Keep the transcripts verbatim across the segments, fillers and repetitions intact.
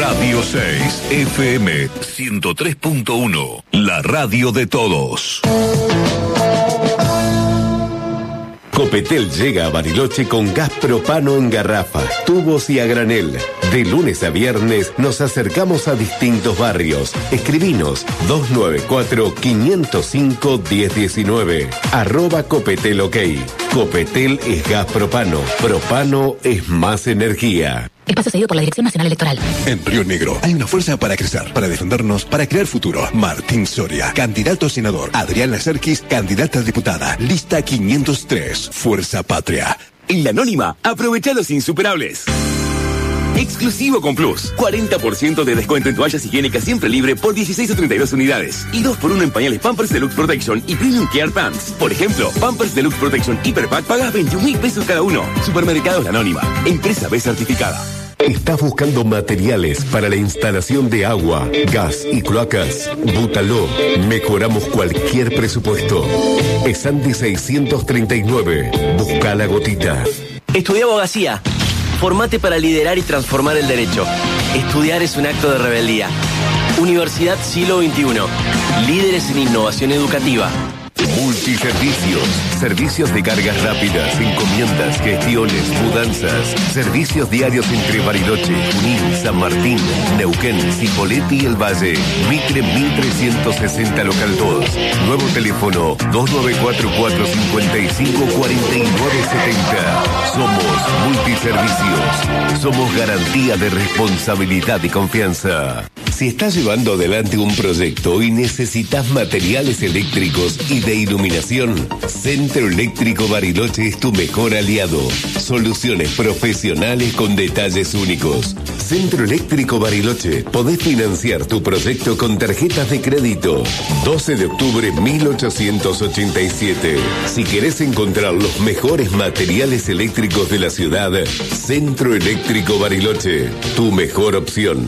Radio seis, F M ciento tres punto uno, la radio de todos. Copetel llega a Bariloche con gas propano en garrafa, tubos y a granel. De lunes a viernes nos acercamos a distintos barrios. Escribinos dos nueve cuatro, cinco cero cinco, uno cero uno nueve. Arroba Copetel OK. Copetel es gas propano. Propano es más energía. Espacio cedido por la Dirección Nacional Electoral. En Río Negro hay una fuerza para crecer, para defendernos, para crear futuro. Martín Soria, candidato a senador. Adriana Serkis, candidata a diputada. Lista quinientos tres, Fuerza Patria. En La Anónima, aprovecha los insuperables. Exclusivo con Plus. cuarenta por ciento de descuento en toallas higiénicas siempre libre por dieciséis o treinta y dos unidades. Y dos por uno en pañales Pampers Deluxe Protection y Premium Care Pants. Por ejemplo, Pampers Deluxe Protection Hyper Pack pagas veintiún mil pesos cada uno. Supermercados La Anónima. Empresa B certificada. ¿Estás buscando materiales para la instalación de agua, gas y cloacas? Bútalo. Mejoramos cualquier presupuesto. Esandi seiscientos treinta y nueve. Busca la gotita. Estudié abogacía. Formate para liderar y transformar el derecho. Estudiar es un acto de rebeldía. Universidad Siglo veintiuno. Líderes en innovación educativa. Multiservicios. Servicios de cargas rápidas, encomiendas, gestiones, mudanzas. Servicios diarios entre Bariloche, Junín, San Martín, Neuquén, Cipolletti y El Valle. Mitre mil trescientos sesenta local dos. Nuevo teléfono dos nueve cuatro cuatro, cinco cinco, cuatro nueve siete cero. Somos Multiservicios. Somos garantía de responsabilidad y confianza. Si estás llevando adelante un proyecto y necesitas materiales eléctricos y de iluminación, Centro Eléctrico Bariloche es tu mejor aliado. Soluciones profesionales con detalles únicos. Centro Eléctrico Bariloche. Podés financiar tu proyecto con tarjetas de crédito. doce de octubre mil ochocientos ochenta y siete. Si querés encontrar los mejores materiales eléctricos de la ciudad, Centro Eléctrico Bariloche. Tu mejor opción.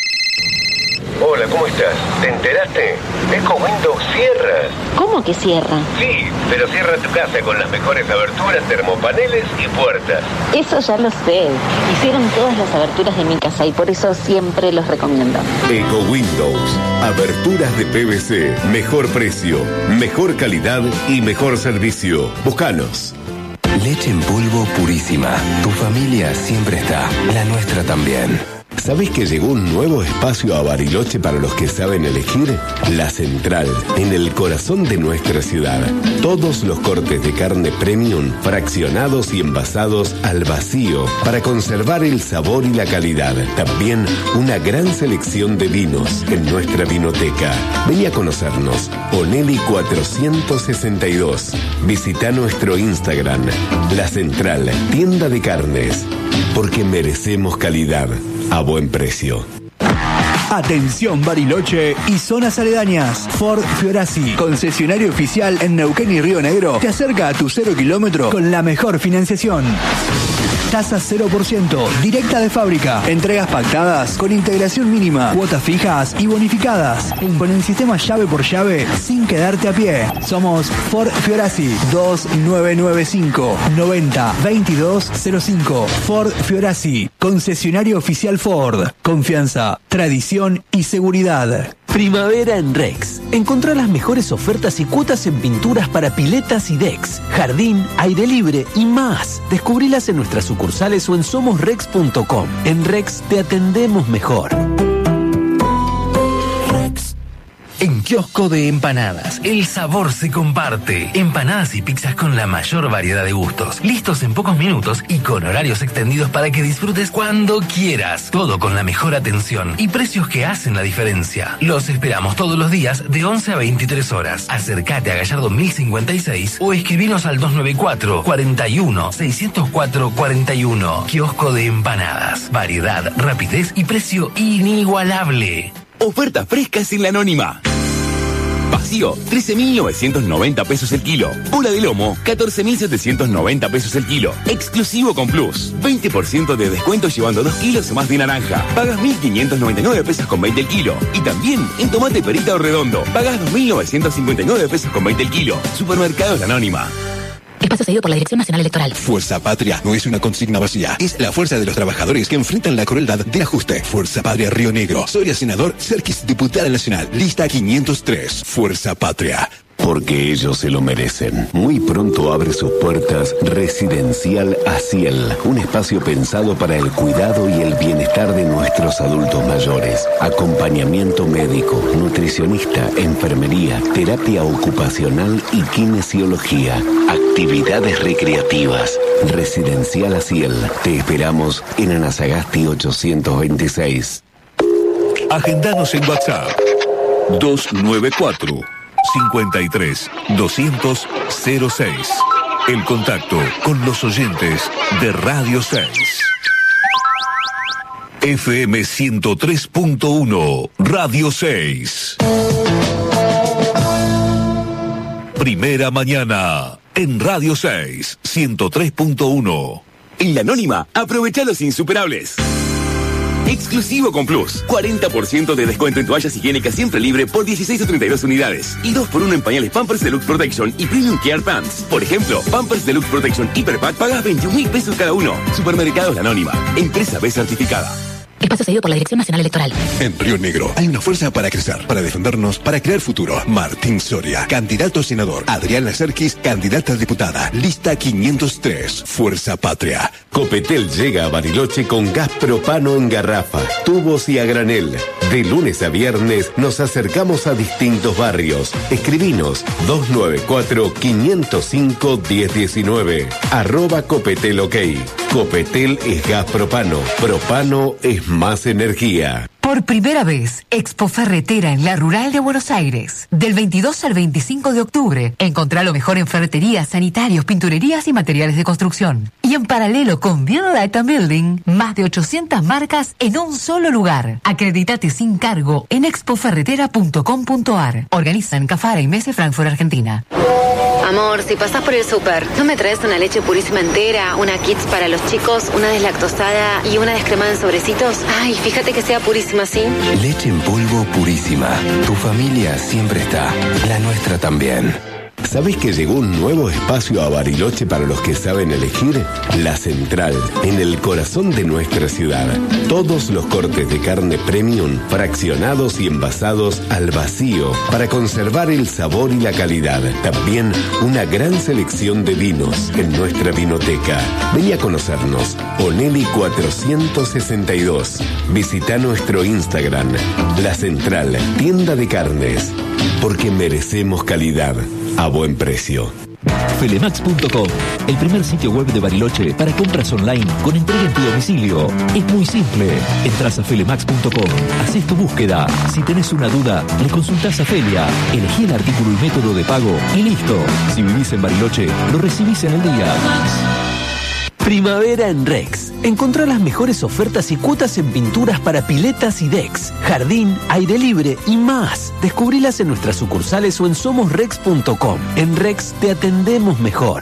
Hola, ¿cómo estás? ¿Te enteraste? EcoWindows cierra. ¿Cómo que cierra? Sí, pero cierra tu casa con las mejores aberturas, termopaneles y puertas. Eso ya lo sé. Hicieron todas las aberturas de mi casa y por eso siempre los recomiendo. EcoWindows. Aberturas de P V C. Mejor precio, mejor calidad y mejor servicio. Búscanos. Leche en polvo purísima. Tu familia siempre está. La nuestra también. ¿Sabés que llegó un nuevo espacio a Bariloche para los que saben elegir? La Central, en el corazón de nuestra ciudad. Todos los cortes de carne premium, fraccionados y envasados al vacío, para conservar el sabor y la calidad. También una gran selección de vinos en nuestra vinoteca. Vení a conocernos. Onelli cuatrocientos sesenta y dos. Visita nuestro Instagram. La Central, tienda de carnes. Porque merecemos calidad a buen precio. Atención Bariloche y zonas aledañas. Ford Fiorasi, concesionario oficial en Neuquén y Río Negro, te acerca a tu cero kilómetro con la mejor financiación. Tasa cero por ciento, directa de fábrica. Entregas pactadas con integración mínima, cuotas fijas y bonificadas. Con el sistema llave por llave sin quedarte a pie. Somos Ford Fiorasi. dos nueve nueve cinco, noventa, veintidós cero cinco. Ford Fiorasi, concesionario oficial Ford. Confianza, tradición y seguridad. Primavera en Rex. Encontrá las mejores ofertas y cuotas en pinturas para piletas y decks, jardín, aire libre y más. Descubrilas en nuestras sucursales o en somos rex punto com. En Rex te atendemos mejor. En Kiosco de Empanadas, el sabor se comparte. Empanadas y pizzas con la mayor variedad de gustos. Listos en pocos minutos y con horarios extendidos para que disfrutes cuando quieras. Todo con la mejor atención y precios que hacen la diferencia. Los esperamos todos los días de once a veintitrés horas. Acércate a Gallardo mil cincuenta y seis o escribinos al dos nueve cuatro, cuatro uno, seis cero cuatro, cuatro uno. Kiosco de Empanadas. Variedad, rapidez y precio inigualable. Ofertas frescas en La Anónima. Vacío, trece mil novecientos noventa pesos el kilo. Bola de lomo, catorce mil setecientos noventa pesos el kilo. Exclusivo con Plus. veinte por ciento de descuento llevando dos kilos o más de naranja. Pagas mil quinientos noventa y nueve pesos con veinte el kilo. Y también en tomate perita o redondo. Pagas dos mil novecientos cincuenta y nueve pesos con veinte el kilo. Supermercados La Anónima. Espacio cedido por la Dirección Nacional Electoral. Fuerza Patria no es una consigna vacía. Es la fuerza de los trabajadores que enfrentan la crueldad del ajuste. Fuerza Patria Río Negro. Soria senador, Serkis diputada nacional. Lista quinientos tres. Fuerza Patria. Porque ellos se lo merecen. Muy pronto abre sus puertas Residencial Asiel, un espacio pensado para el cuidado y el bienestar de nuestros adultos mayores. Acompañamiento médico, nutricionista, enfermería, terapia ocupacional y kinesiología. Actividades recreativas. Residencial Asiel. Te esperamos en Anasagasti ochocientos veintiséis. Agendanos en WhatsApp dos nueve cuatro, cincuenta y tres, doscientos, cero seis. El contacto con los oyentes de Radio seis. F M ciento tres punto uno, Radio seis. Primera mañana en Radio seis, ciento tres punto uno. En la Anónima, aprovecha los insuperables. Exclusivo con Plus. cuarenta por ciento de descuento en toallas higiénicas siempre libre por dieciséis o treinta y dos unidades. Y dos por uno en pañales Pampers Deluxe Protection y Premium Care Pants. Por ejemplo, Pampers Deluxe Protection Hyper Pack pagas veintiún mil pesos cada uno. Supermercados La Anónima. Empresa B certificada. Espacio cedido por la Dirección Nacional Electoral. En Río Negro hay una fuerza para crecer, para defendernos, para crear futuro. Martín Soria, candidato a senador. Adriana Serkis, candidata a diputada. Lista quinientos tres. Fuerza Patria. Copetel llega a Bariloche con gas propano en garrafa, tubos y a granel. De lunes a viernes nos acercamos a distintos barrios. Escribinos dos nueve cuatro, cinco cero cinco, uno cero uno nueve. Arroba Copetel OK. Copetel es gas propano. Propano es más energía. Por primera vez, Expo Ferretera en la Rural de Buenos Aires. Del veintidós al veinticinco de octubre, encontrá lo mejor en ferreterías, sanitarios, pinturerías y materiales de construcción. Y en paralelo con Biolight and Building, más de ochocientas marcas en un solo lugar. Acredítate sin cargo en expo ferretera punto com punto ar. Organizan Cafara y Mese Frankfurt, Argentina. Amor, si pasás por el súper, ¿no me traes una leche purísima entera, una Kids para los chicos, una deslactosada y una descremada en sobrecitos? Ay, fíjate que sea purísima, ¿sí? Leche en polvo purísima. Tu familia siempre está. La nuestra también. ¿Sabés que llegó un nuevo espacio a Bariloche para los que saben elegir? La Central, en el corazón de nuestra ciudad. Todos los cortes de carne premium, fraccionados y envasados al vacío, para conservar el sabor y la calidad. También una gran selección de vinos en nuestra vinoteca. Vení a conocernos. Onelli cuatrocientos sesenta y dos. Visita nuestro Instagram. La Central, tienda de carnes. Porque merecemos calidad a buen precio. Felemax punto com, el primer sitio web de Bariloche para compras online con entrega en tu domicilio. Es muy simple. Entrás a Felemax punto com, haces tu búsqueda. Si tenés una duda, le consultás a Felia. Elegí el artículo y método de pago y listo. Si vivís en Bariloche, lo recibís en el día. Primavera en Rex. Encontrá las mejores ofertas y cuotas en pinturas para piletas y decks, jardín, aire libre y más. Descubrilas en nuestras sucursales o en somos rex punto com. En Rex te atendemos mejor.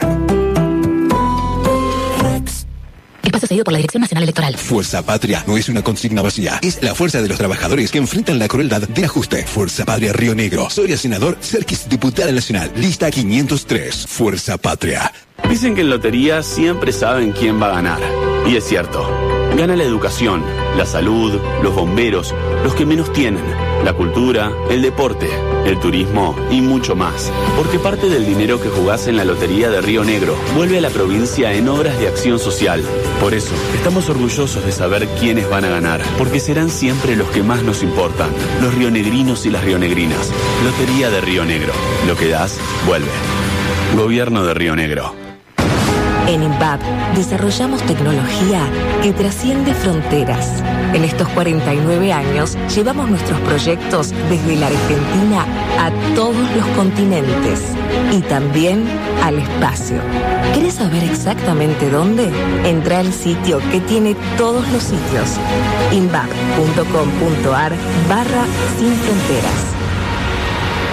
Espacio cedido por la Dirección Nacional Electoral. Fuerza Patria no es una consigna vacía. Es la fuerza de los trabajadores que enfrentan la crueldad del ajuste. Fuerza Patria Río Negro. Soria senador, Serkis diputada nacional. Lista quinientos tres. Fuerza Patria. Dicen que en lotería siempre saben quién va a ganar. Y es cierto. Gana la educación, la salud, los bomberos, los que menos tienen, la cultura, el deporte, el turismo y mucho más. Porque parte del dinero que jugás en la Lotería de Río Negro vuelve a la provincia en obras de acción social. Por eso, estamos orgullosos de saber quiénes van a ganar, porque serán siempre los que más nos importan, los rionegrinos y las rionegrinas. Lotería de Río Negro. Lo que das, vuelve. Gobierno de Río Negro. En INVAP desarrollamos tecnología que trasciende fronteras. En estos cuarenta y nueve años llevamos nuestros proyectos desde la Argentina a todos los continentes y también al espacio. ¿Querés saber exactamente dónde? Entra al sitio que tiene todos los sitios. invap punto com punto ar barra sin fronteras.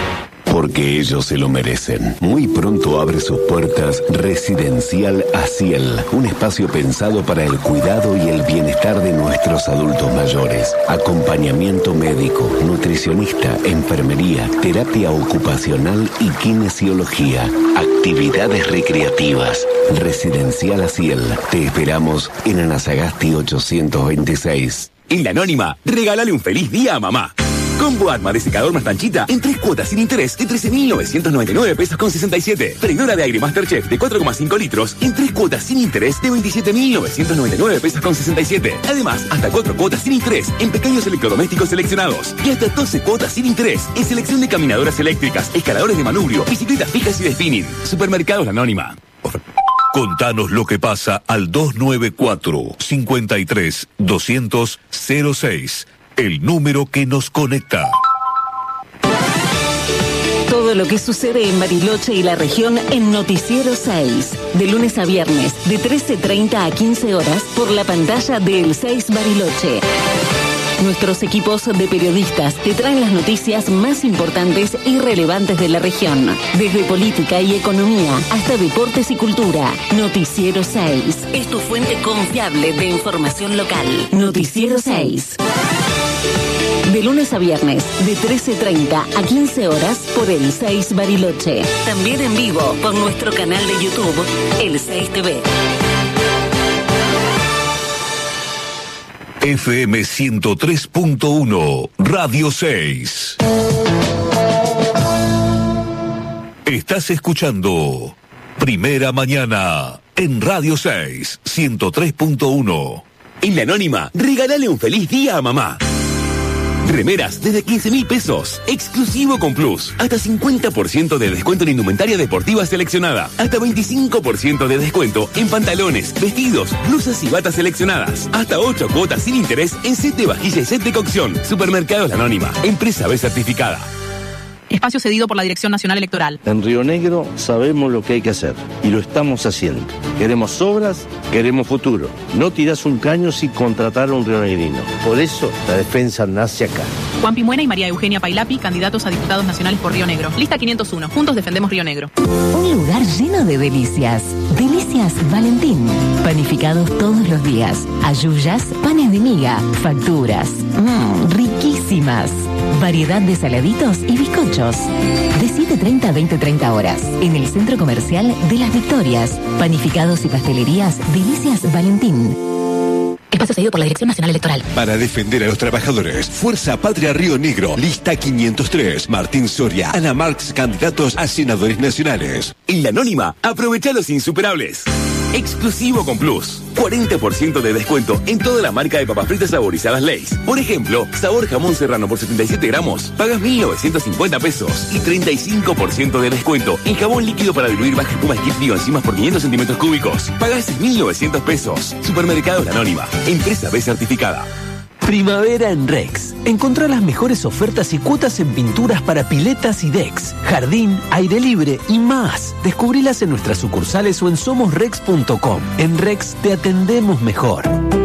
porque ellos se lo merecen. Muy pronto abre sus puertas Residencial Asiel, un espacio pensado para el cuidado y el bienestar de nuestros adultos mayores. Acompañamiento médico, nutricionista, enfermería, terapia ocupacional y kinesiología. Actividades recreativas. Residencial Asiel. Te esperamos en Anasagasti ochocientos veintiséis. En La Anónima, regálale un feliz día a mamá. Combo Atma de secador más planchita en tres cuotas sin interés de trece mil novecientos noventa y nueve pesos con sesenta y siete. Freidora de aire Masterchef de cuatro coma cinco litros en tres cuotas sin interés de veintisiete mil novecientos noventa y nueve pesos con sesenta y siete. Además, hasta cuatro cuotas sin interés en pequeños electrodomésticos seleccionados. Y hasta doce cuotas sin interés en selección de caminadoras eléctricas, escaladores de manubrio, bicicletas fijas y de spinning. Supermercados La Anónima. Contanos lo que pasa al dos nueve cuatro, cinco tres, dos cero cero, cero seis, el número que nos conecta. Todo lo que sucede en Bariloche y la región en Noticiero seis. De lunes a viernes, de trece treinta a quince horas, por la pantalla de El seis Bariloche. Nuestros equipos de periodistas te traen las noticias más importantes y relevantes de la región. Desde política y economía hasta deportes y cultura. Noticiero seis es tu fuente confiable de información local. Noticiero seis. De lunes a viernes, de trece treinta a quince horas, por El seis Bariloche. También en vivo por nuestro canal de YouTube, El seis T V. F M ciento tres punto uno, Radio seis. Estás escuchando Primera Mañana en Radio seis, ciento tres punto uno. En La Anónima, regálale un feliz día a mamá. Remeras desde quince mil pesos. Exclusivo con Plus. Hasta cincuenta por ciento de descuento en indumentaria deportiva seleccionada. Hasta veinticinco por ciento de descuento en pantalones, vestidos, blusas y batas seleccionadas. Hasta ocho cuotas sin interés en set de vajilla y set de cocción. Supermercados La Anónima. Empresa B certificada. Espacio cedido por la Dirección Nacional Electoral. En Río Negro sabemos lo que hay que hacer y lo estamos haciendo. Queremos obras, queremos futuro. No tirás un caño sin contratar a un rionegrino. Por eso la defensa nace acá. Juan Pimuena y María Eugenia Pailapi, candidatos a diputados nacionales por Río Negro. Lista quinientos uno. Juntos defendemos Río Negro. Un lugar lleno de delicias. Delicias Valentín. Panificados todos los días. Ayuyas, panes de miga, facturas. Mmm, riquísimas. Variedad de saladitos y bizcochos. De siete treinta a veinte treinta horas. En el Centro Comercial de Las Victorias. Panificados y pastelerías Delicias Valentín. Espacio cedido por la Dirección Nacional Electoral. Para defender a los trabajadores, Fuerza Patria Río Negro, lista quinientos tres, Martín Soria, Ana Marx, candidatos a senadores nacionales. En La Anónima, aprovecha los insuperables. Exclusivo con Plus. cuarenta por ciento de descuento en toda la marca de papas fritas saborizadas Lay's. Por ejemplo, sabor jamón serrano por setenta y siete gramos, pagas mil novecientos cincuenta pesos. Y treinta y cinco por ciento de descuento en jabón líquido para diluir baja espuma Skip Bioenzimas por quinientos centímetros cúbicos. Pagas mil novecientos pesos. Supermercados La Anónima. Empresa B certificada. Primavera en Rex. Encontrá las mejores ofertas y cuotas en pinturas para piletas y decks, jardín, aire libre y más. Descubrilas en nuestras sucursales o en somos rex punto com. En Rex te atendemos mejor.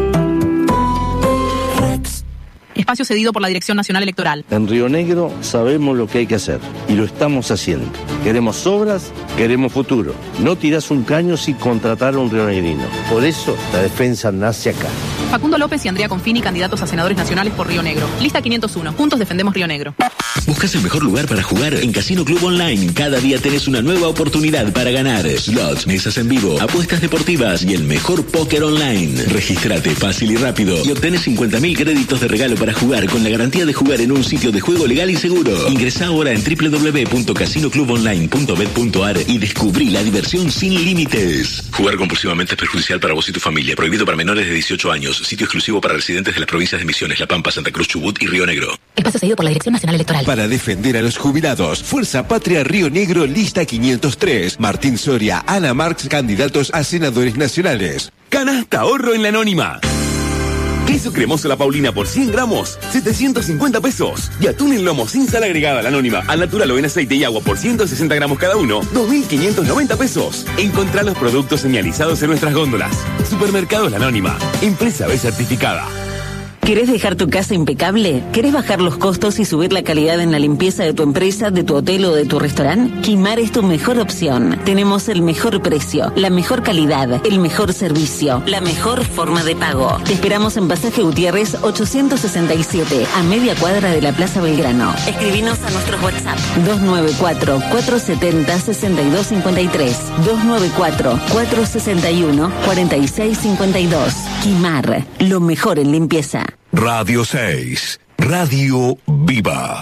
Espacio cedido por la Dirección Nacional Electoral. En Río Negro sabemos lo que hay que hacer y lo estamos haciendo. Queremos obras, queremos futuro. No tirás un caño sin contratar a un rionegrino. Por eso la defensa nace acá. Facundo López y Andrea Confini, candidatos a senadores nacionales por Río Negro. Lista quinientos uno. Juntos defendemos Río Negro. ¿Buscas el mejor lugar para jugar? En Casino Club Online. Cada día tenés una nueva oportunidad para ganar. Slots, mesas en vivo, apuestas deportivas y el mejor póker online. Regístrate fácil y rápido y obtenés cincuenta mil créditos de regalo para jugar con la garantía de jugar en un sitio de juego legal y seguro. Ingresá ahora en doble u doble u doble u punto casino club online punto bet punto a r y descubrí la diversión sin límites. Jugar compulsivamente es perjudicial para vos y tu familia. Prohibido para menores de dieciocho años. Sitio exclusivo para residentes de las provincias de Misiones, La Pampa, Santa Cruz, Chubut y Río Negro. Espacio cedido por la Dirección Nacional Electoral. Para defender a los jubilados, Fuerza Patria Río Negro, lista quinientos tres. Martín Soria, Ana Marx, candidatos a senadores nacionales. Canasta ahorro en La Anónima. Queso cremoso La Paulina por cien gramos, setecientos cincuenta pesos. Y atún en lomo sin sal agregada La Anónima, al natural o en aceite y agua por ciento sesenta gramos cada uno, dos mil quinientos noventa pesos. Encontrá los productos señalizados en nuestras góndolas. Supermercados La Anónima, empresa B certificada. ¿Querés dejar tu casa impecable? ¿Querés bajar los costos y subir la calidad en la limpieza de tu empresa, de tu hotel o de tu restaurante? Quimar es tu mejor opción. Tenemos el mejor precio, la mejor calidad, el mejor servicio, la mejor forma de pago. Te esperamos en Pasaje Gutiérrez ochocientos sesenta y siete, a media cuadra de la Plaza Belgrano. Escribinos a nuestros WhatsApp dos nueve cuatro, cuatro siete cero, seis dos cinco tres, dos nueve cuatro, cuatro seis uno, cuatro seis cinco dos. Quimar, lo mejor en limpieza. Radio seis, Radio Viva.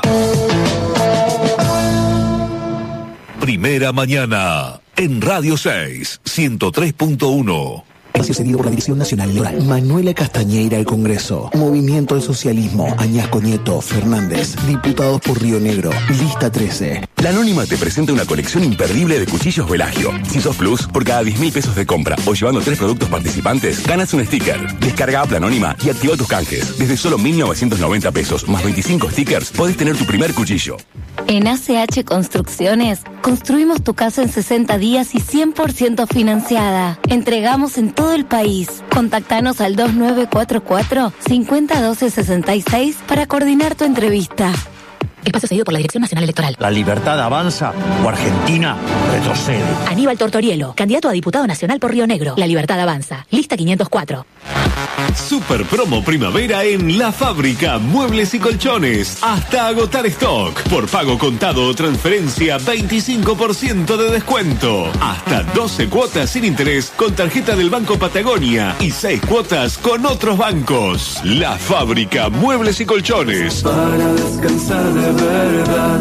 Primera mañana en Radio seis, ciento tres punto uno. Espacio cedido por la Dirección Nacional Electoral. Manuela Castañeira del Congreso. Movimiento del Socialismo. Añasco Nieto Fernández. Diputados por Río Negro. Lista trece. La Anónima te presenta una colección imperdible de cuchillos Velagio. Si sos Plus, por cada diez mil pesos de compra o llevando tres productos participantes, ganas un sticker. Descarga App La Anónima y activa tus canjes. Desde solo mil novecientos noventa pesos más veinticinco stickers, podés tener tu primer cuchillo. En A C H Construcciones, construimos tu casa en sesenta días y cien por ciento financiada. Entregamos en todo el país. Contactanos al dos nueve cuatro cuatro, cinco cero uno dos seis seis para coordinar tu entrevista. Espacio cedido por la Dirección Nacional Electoral. ¿La libertad avanza o Argentina retrocede? Aníbal Tortorielo, candidato a diputado nacional por Río Negro. La libertad avanza. Lista quinientos cuatro. Super promo primavera en La Fábrica, muebles y colchones. Hasta agotar stock. Por pago contado o transferencia, veinticinco por ciento de descuento. Hasta doce cuotas sin interés con tarjeta del Banco Patagonia y seis cuotas con otros bancos. La Fábrica, muebles y colchones. Para descansar de verdad.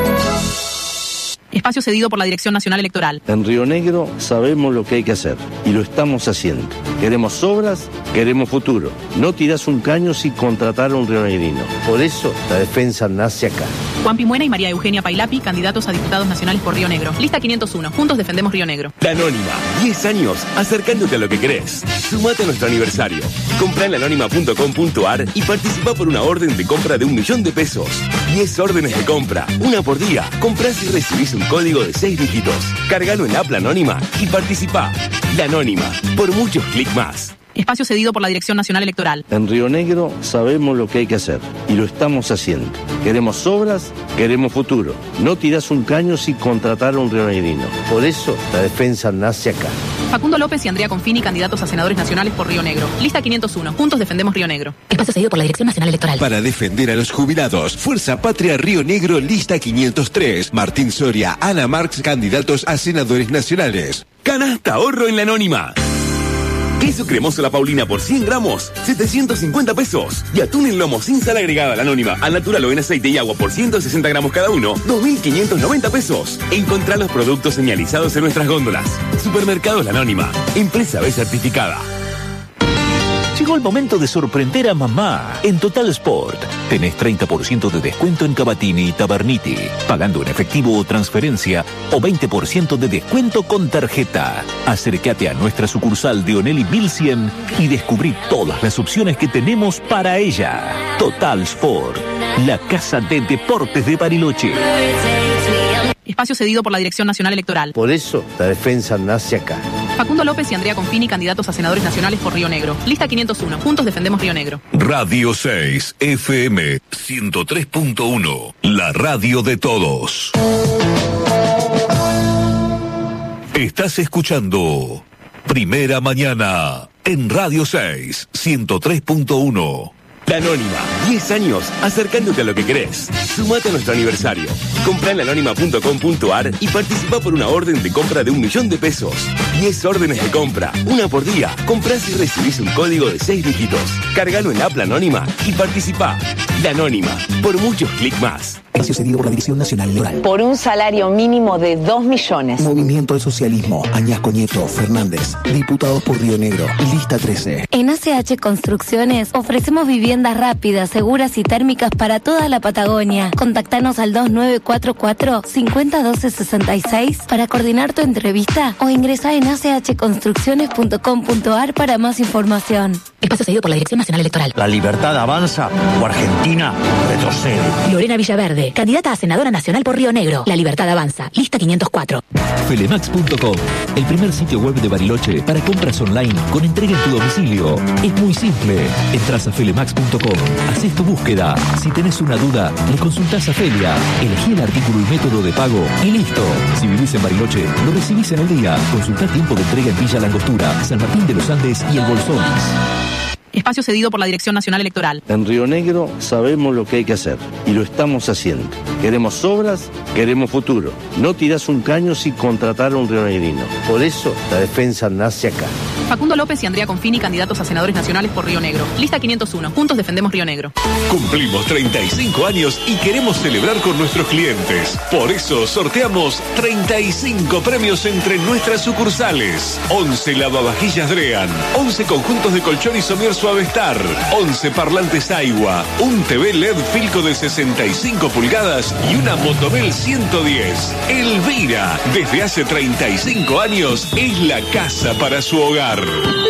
Espacio cedido por la Dirección Nacional Electoral. En Río Negro sabemos lo que hay que hacer y lo estamos haciendo. Queremos obras, queremos futuro. No tirás un caño sin contratar a un rionegrino. Por eso la defensa nace acá. Juan Pimuena y María Eugenia Pailapi, candidatos a diputados nacionales por Río Negro. Lista quinientos uno. Juntos defendemos Río Negro. La Anónima. diez años acercándote a lo que querés. Sumate a nuestro aniversario. Comprá en la anónima punto com punto a r y participa por una orden de compra de un millón de pesos. diez órdenes de compra, una por día. Comprás y recibís un código de seis dígitos. Cargalo en la app La Anónima y participá. La Anónima. Por muchos clics más. Espacio cedido por la Dirección Nacional Electoral. En Río Negro sabemos lo que hay que hacer y lo estamos haciendo. Queremos obras, queremos futuro. No tirás un caño sin contratar a un rionegrino. Por eso la defensa nace acá. Facundo López y Andrea Confini, candidatos a senadores nacionales por Río Negro. Lista quinientos uno. Juntos defendemos Río Negro. Espacio cedido por la Dirección Nacional Electoral. Para defender a los jubilados, Fuerza Patria Río Negro, lista quinientos tres. Martín Soria, Ana Marx, candidatos a senadores nacionales. Canasta ahorro en La Anónima. Queso cremoso La Paulina por cien gramos, setecientos cincuenta pesos. Y atún en lomo sin sal agregada La Anónima, al natural o en aceite y agua por ciento sesenta gramos cada uno, dos mil quinientos noventa pesos. Encontrá los productos señalizados en nuestras góndolas. Supermercados La Anónima, empresa B certificada. Llegó el momento de sorprender a mamá. En Total Sport tenés treinta por ciento de descuento en Cavatini y Taberniti, pagando en efectivo o transferencia, o veinte por ciento de descuento con tarjeta. Acércate a nuestra sucursal de Onelli mil cien y descubrí todas las opciones que tenemos para ella. Total Sport, la casa de deportes de Bariloche. Espacio cedido por la Dirección Nacional Electoral. Por eso la defensa nace acá. Facundo López y Andrea Confini, candidatos a senadores nacionales por Río Negro. Lista quinientos uno. Juntos defendemos Río Negro. Radio seis, F M ciento tres punto uno. La radio de todos. Estás escuchando Primera Mañana en Radio seis, ciento tres punto uno. La Anónima. diez años acercándote a lo que querés. Sumate a nuestro aniversario. Comprá en la anónima punto com punto a r y participa por una orden de compra de un millón de pesos. diez órdenes de compra, una por día. Comprás y recibís un código de seis dígitos. Cargalo en la app La Anónima y participá. La Anónima. Por muchos clics más. Espacio cedido por la Dirección Nacional Electoral. Por un salario mínimo de dos millones. Movimiento del Socialismo. Añasco Nieto Fernández. Diputados por Río Negro. Lista trece. En A C H Construcciones ofrecemos viviendas rápidas, seguras y térmicas para toda la Patagonia. Contactanos al dos nueve cuatro cuatro, cinco cero uno dos seis seis para coordinar tu entrevista o ingresar en a c h construcciones punto com punto a r para más información. Espacio cedido por la Dirección Nacional Electoral. ¿La libertad avanza o Argentina Argentina retrocede. Lorena Villaverde, candidata a senadora nacional por Río Negro. La Libertad avanza. Lista quinientos cuatro. Felemax punto com, el primer sitio web de Bariloche para compras online con entrega en tu domicilio. Es muy simple. Entras a Felemax punto com, haces tu búsqueda. Si tenés una duda, le consultás a Felia. Elegí el artículo y método de pago y listo. Si vivís en Bariloche, lo recibís en el día. Consultá tiempo de entrega en Villa Langostura, San Martín de los Andes y El Bolsón. Espacio cedido por la Dirección Nacional Electoral. En Río Negro sabemos lo que hay que hacer y lo estamos haciendo. Queremos obras, queremos futuro. No tirás un caño sin contratar a un rionegrino. Por eso la defensa nace acá. Facundo López y Andrea Confini, candidatos a senadores nacionales por Río Negro. Lista quinientos uno. Juntos defendemos Río Negro. Cumplimos treinta y cinco años y queremos celebrar con nuestros clientes. Por eso sorteamos treinta y cinco premios entre nuestras sucursales. once lavavajillas Drean, once conjuntos de colchón y somier Suavestar, once parlantes Aiwa, un T V L E D Filco de sesenta y cinco pulgadas y una Motomel ciento diez. Elvira, desde hace treinta y cinco años, es la casa para su hogar.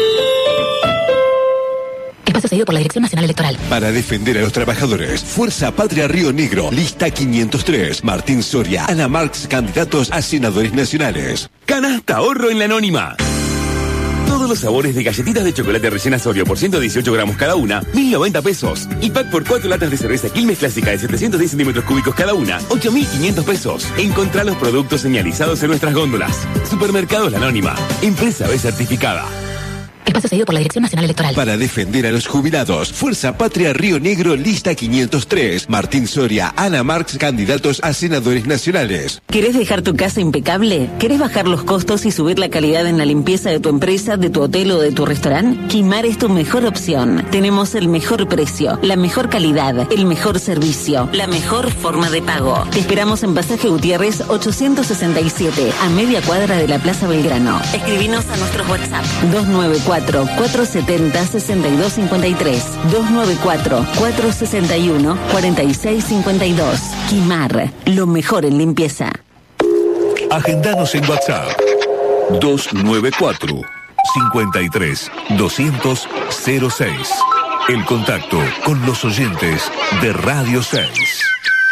Espacio cedido por la Dirección Nacional Electoral. Para defender a los trabajadores, Fuerza Patria Río Negro, lista quinientos tres. Martín Soria, Ana Marx, candidatos a senadores nacionales. Canasta ahorro en la Anónima. Todos los sabores de galletitas de chocolate rellenas Oreo por ciento dieciocho gramos cada una, mil noventa pesos. Y pack por cuatro latas de cerveza Quilmes Clásica de setecientos diez centímetros cúbicos cada una, ocho mil quinientos pesos. Encontrá los productos señalizados en nuestras góndolas. Supermercados La Anónima. Empresa B certificada. Espacio cedido por la Dirección Nacional Electoral. Para defender a los jubilados, Fuerza Patria Río Negro, lista quinientos tres. Martín Soria, Ana Marx, candidatos a senadores nacionales. ¿Querés dejar tu casa impecable? ¿Querés bajar los costos y subir la calidad en la limpieza de tu empresa, de tu hotel o de tu restaurante? Quimar es tu mejor opción. Tenemos el mejor precio, la mejor calidad, el mejor servicio, la mejor forma de pago. Te esperamos en Pasaje Gutiérrez ochocientos sesenta y siete, a media cuadra de la Plaza Belgrano. Escribinos a nuestros WhatsApp dos nueve cuatro, cuatro setenta, sesenta y dos cincuenta y tres, dos nueve cuatro, cuatro sesenta y uno, cuarenta y seis cincuenta y dos. Quimar, lo mejor en limpieza. Agendanos en WhatsApp dos nueve cuatro, cincuenta y tres, doscientos, cero seis. El contacto con los oyentes de Radio seis.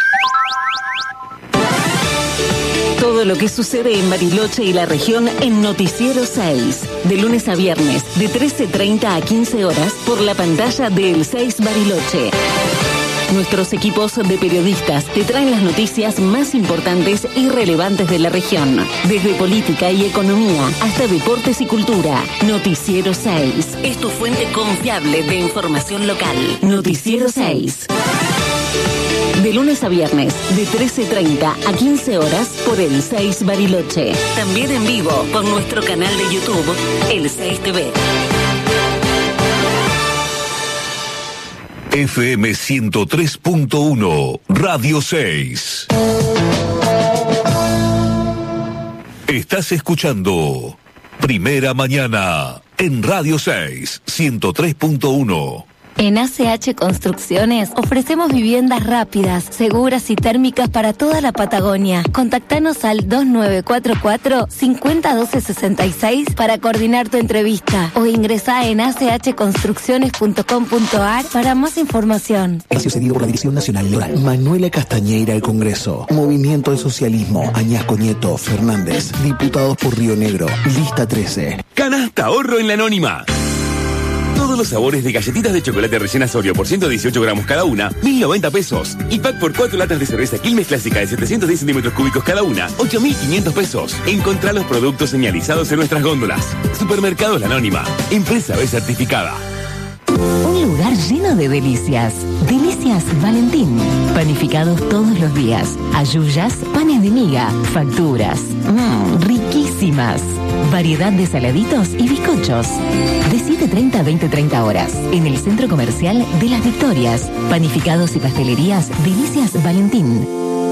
Todo lo que sucede en Bariloche y la región en Noticiero seis. De lunes a viernes, de trece treinta a quince horas, por la pantalla de El seis Bariloche. Nuestros equipos de periodistas te traen las noticias más importantes y relevantes de la región. Desde política y economía hasta deportes y cultura. Noticiero seis. Es tu fuente confiable de información local. Noticiero seis. De lunes a viernes, de trece treinta a quince horas, por El seis Bariloche. También en vivo por nuestro canal de YouTube, El seis T V. F M ciento tres punto uno, Radio seis. Estás escuchando Primera Mañana en Radio seis, ciento tres punto uno. En A C H Construcciones ofrecemos viviendas rápidas, seguras y térmicas para toda la Patagonia. Contactanos al dos nueve cuatro cuatro, cinco cero uno dos seis seis para coordinar tu entrevista o ingresá en a c h construcciones punto com punto a r para más información. Espacio cedido por la Dirección Nacional Electoral. Manuela Castañeira al Congreso. Movimiento del Socialismo. Añasco Nieto Fernández. Diputados por Río Negro. Lista trece. Canasta ahorro en la Anónima. Todos los sabores de galletitas de chocolate rellenas Oreo por ciento dieciocho gramos cada una, mil noventa pesos. Y pack por cuatro latas de cerveza Quilmes Clásica de setecientos diez centímetros cúbicos cada una, ocho mil quinientos pesos. Encontrá los productos señalizados en nuestras góndolas. Supermercados La Anónima. Empresa B certificada. Un lugar lleno de delicias. Delicias Valentín. Panificados todos los días. Ayuyas, panes de miga, facturas. Mmm, riquísimas. Variedad de saladitos y bizcochos. De siete treinta a veinte treinta horas. En el Centro Comercial de Las Victorias. Panificados y pastelerías Delicias Valentín.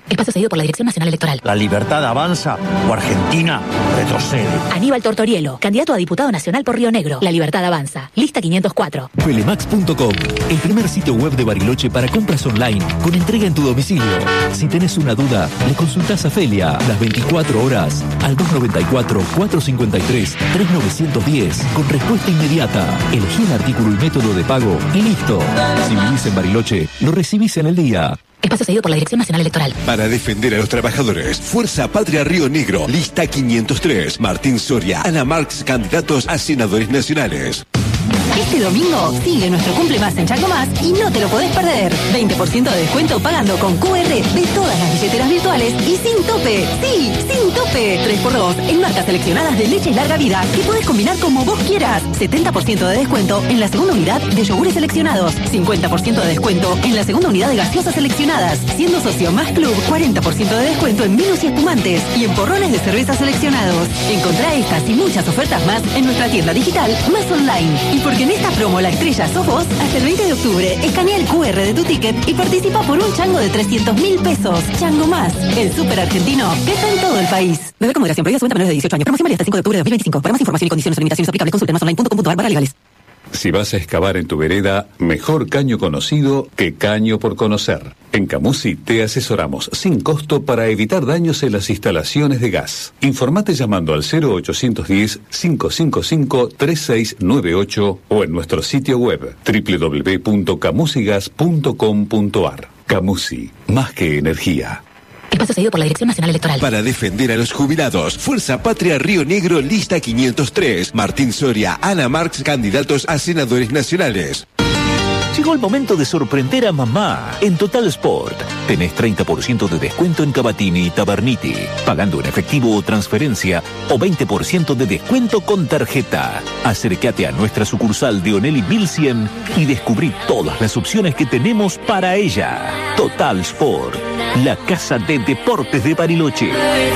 Espacio cedido por la Dirección Nacional Electoral. La libertad avanza o Argentina retrocede. Aníbal Tortorielo, candidato a diputado nacional por Río Negro. La libertad avanza. Lista quinientos cuatro. Felemax punto com, el primer sitio web de Bariloche para compras online con entrega en tu domicilio. Si tenés una duda, le consultás a Felia las veinticuatro horas al dos nueve cuatro, cuatro cinco tres, tres nueve uno cero con respuesta inmediata. Elegí el artículo y método de pago y listo. Si vivís en Bariloche, lo recibís en el día. Espacio cedido por la Dirección Nacional Electoral. Para defender a los trabajadores, Fuerza Patria Río Negro, lista quinientos tres. Martín Soria, Ana Marx, candidatos a senadores nacionales. Este domingo sigue nuestro cumple más en Chango Más y no te lo podés perder. veinte por ciento de descuento pagando con Q R de todas las billeteras virtuales y sin tope. Sí, sin tope. tres por dos en marcas seleccionadas de leche y larga vida que podés combinar como vos quieras. setenta por ciento de descuento en la segunda unidad de yogures seleccionados. cincuenta por ciento de descuento en la segunda unidad de gaseosas seleccionadas. Siendo socio Más Club, cuarenta por ciento de descuento en vinos y espumantes y en porrones de cerveza seleccionados. Encontrá estas y muchas ofertas más en nuestra tienda digital Más Online. Y porque en esta promo la estrella sos vos, hasta el veinte de octubre, escanea el Q R de tu ticket y participa por un chango de trescientos mil pesos. Chango Más, el súper argentino que está en todo el país. Beber con moderación, prohibida su venta a menores de dieciocho años. Promoción válida hasta el cinco de octubre de dos mil veinticinco. Para más información y condiciones o limitaciones aplicables, consulte más online punto com punto a r barra legales. Si vas a excavar en tu vereda, mejor caño conocido que caño por conocer. En Camusi te asesoramos sin costo para evitar daños en las instalaciones de gas. Informate llamando al cero ochocientos diez, cinco cinco cinco, tres seis nueve ocho o en nuestro sitio web doble u doble u doble u punto camusigas punto com punto a r. Camusi, más que energía. Espacio cedido por la Dirección Nacional Electoral. Para defender a los jubilados, Fuerza Patria Río Negro, lista quinientos tres. Martín Soria, Ana Marx, candidatos a senadores nacionales. Llegó el momento de sorprender a mamá. En Total Sport tenés treinta por ciento de descuento en Cavatini y Taberniti, pagando en efectivo o transferencia, o veinte por ciento de descuento con tarjeta. Acércate a nuestra sucursal de Onelli mil cien y descubrí todas las opciones que tenemos para ella. Total Sport, la casa de deportes de Bariloche.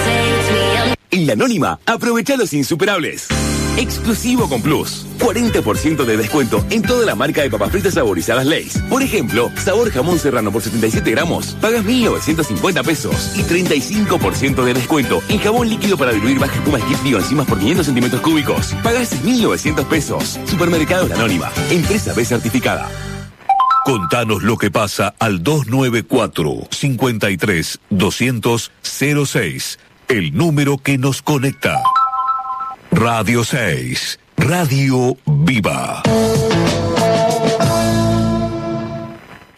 En La Anónima, aprovecha los insuperables. Exclusivo con Plus. cuarenta por ciento de descuento en toda la marca de papas fritas saborizadas Lay's. Por ejemplo, sabor jamón serrano por setenta y siete gramos, pagas mil novecientos cincuenta pesos. Y treinta y cinco por ciento de descuento en jabón líquido para diluir baja espuma Skip Bioenzimas por quinientos centímetros cúbicos. Pagas mil novecientos pesos. Supermercado La Anónima. Empresa B certificada. Contanos lo que pasa al dos nueve cuatro, cinco tres, dos cero cero cero seis. El número que nos conecta. Radio seis. Radio Viva.